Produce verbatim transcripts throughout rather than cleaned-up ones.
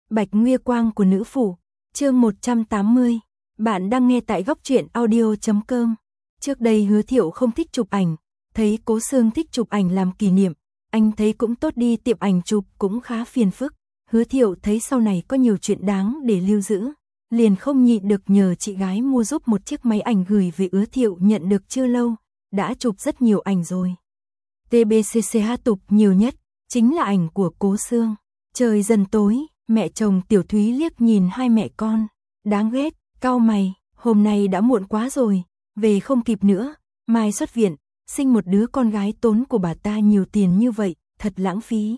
Bạch Nguy Quang của nữ phủ, chương một trăm tám mươi. Bạn đang nghe tại góc truyện audio chấm com. Trước đây Hứa Thiệu không thích chụp ảnh, thấy Cố Sương thích chụp ảnh làm kỷ niệm, anh thấy cũng tốt, đi tiệm ảnh chụp cũng khá phiền phức. Hứa Thiệu thấy sau này có nhiều chuyện đáng để lưu giữ, liền không nhịn được nhờ chị gái mua giúp một chiếc máy ảnh gửi về. Hứa Thiệu nhận được chưa lâu, đã chụp rất nhiều ảnh rồi. tê bê xê xê hát chụp nhiều nhất chính là ảnh của Cố Sương. Trời dần tối, mẹ chồng Tiểu Thúy liếc nhìn hai mẹ con, đáng ghét, cau mày, hôm nay đã muộn quá rồi, về không kịp nữa, mai xuất viện, sinh một đứa con gái tốn của bà ta nhiều tiền như vậy, thật lãng phí.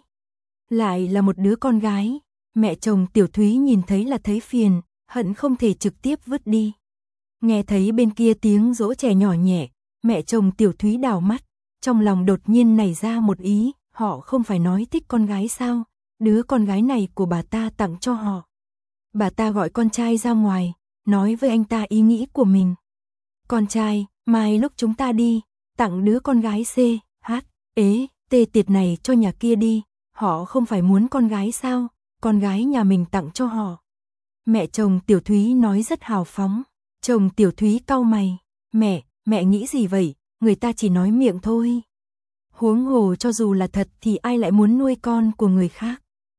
Lại là một đứa con gái, mẹ chồng Tiểu Thúy nhìn thấy là thấy phiền, hận không thể trực tiếp vứt đi. Nghe thấy bên kia tiếng dỗ trẻ nhỏ nhẹ, mẹ chồng Tiểu Thúy đảo mắt, trong lòng đột nhiên nảy ra một ý, họ không phải nói thích con gái sao? Đứa con gái này của bà ta tặng cho họ. Bà ta gọi con trai ra ngoài, nói với anh ta ý nghĩ của mình. Con trai, mai lúc chúng ta đi, tặng đứa con gái C, H, ế, T tiệt này cho nhà kia đi, họ không phải muốn con gái sao, con gái nhà mình tặng cho họ. Mẹ chồng Tiểu Thúy nói rất hào phóng, chồng Tiểu Thúy cau mày, mẹ, mẹ nghĩ gì vậy, người ta chỉ nói miệng thôi. Huống hồ cho dù là thật thì ai lại muốn nuôi con của người khác.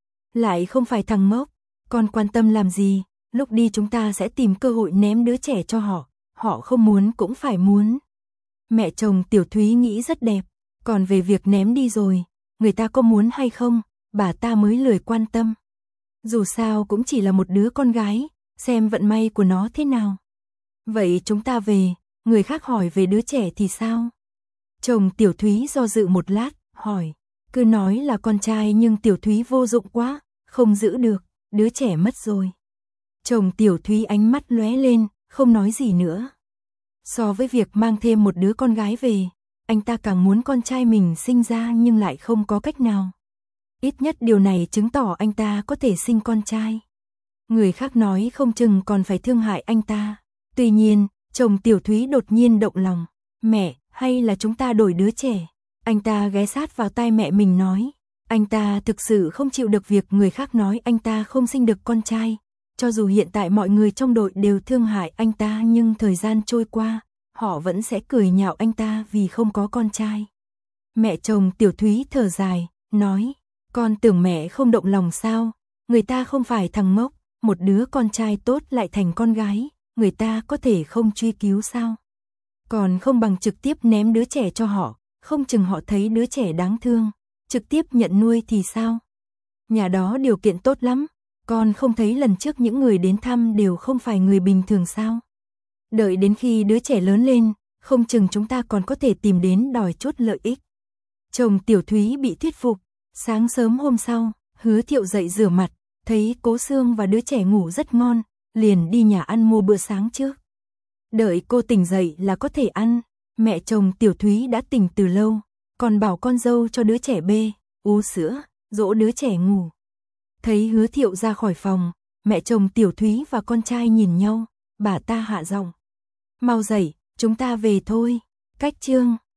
Lại không phải thằng ngốc, con quan tâm làm gì, lúc đi chúng ta sẽ tìm cơ hội ném đứa trẻ cho họ, họ không muốn cũng phải muốn. Mẹ chồng Tiểu Thúy nghĩ rất đẹp, còn về việc ném đi rồi, người ta có muốn hay không, bà ta mới lười quan tâm. Dù sao cũng chỉ là một đứa con gái, xem vận may của nó thế nào. Vậy chúng ta về, người khác hỏi về đứa trẻ thì sao? Chồng Tiểu Thúy do dự một lát, hỏi. Cứ nói là con trai nhưng Tiểu Thúy vô dụng quá, không giữ được, đứa trẻ mất rồi. Chồng Tiểu Thúy ánh mắt lóe lên, không nói gì nữa. So với việc mang thêm một đứa con gái về, anh ta càng muốn con trai mình sinh ra nhưng lại không có cách nào. Ít nhất điều này chứng tỏ anh ta có thể sinh con trai. Người khác nói không chừng còn phải thương hại anh ta. Tuy nhiên, chồng Tiểu Thúy đột nhiên động lòng. Mẹ, hay là chúng ta đổi đứa trẻ? Anh ta ghé sát vào tai mẹ mình nói. Anh ta thực sự không chịu được việc người khác nói anh ta không sinh được con trai. Cho dù hiện tại mọi người trong đội đều thương hại anh ta nhưng thời gian trôi qua, họ vẫn sẽ cười nhạo anh ta vì không có con trai. Mẹ chồng Tiểu Thúy thở dài, nói. Con tưởng mẹ không động lòng sao? Người ta không phải thằng ngốc, một đứa con trai tốt lại thành con gái, người ta có thể không truy cứu sao? Còn không bằng trực tiếp ném đứa trẻ cho họ, không chừng họ thấy đứa trẻ đáng thương, trực tiếp nhận nuôi thì sao? Nhà đó điều kiện tốt lắm, con không thấy lần trước những người đến thăm đều không phải người bình thường sao? Đợi đến khi đứa trẻ lớn lên, không chừng chúng ta còn có thể tìm đến đòi chút lợi ích. Chồng Tiểu Thúy bị thuyết phục, sáng sớm hôm sau, Hứa Thiệu dậy rửa mặt, thấy Cố Sương và đứa trẻ ngủ rất ngon, liền đi nhà ăn mua bữa sáng trước. Đợi cô tỉnh dậy là có thể ăn, mẹ chồng Tiểu Thúy đã tỉnh từ lâu, còn bảo con dâu cho đứa trẻ bê, uống sữa, dỗ đứa trẻ ngủ. Thấy Hứa Thiệu ra khỏi phòng, mẹ chồng Tiểu Thúy và con trai nhìn nhau, bà ta hạ giọng. Mau dậy, chúng ta về thôi, cách chương.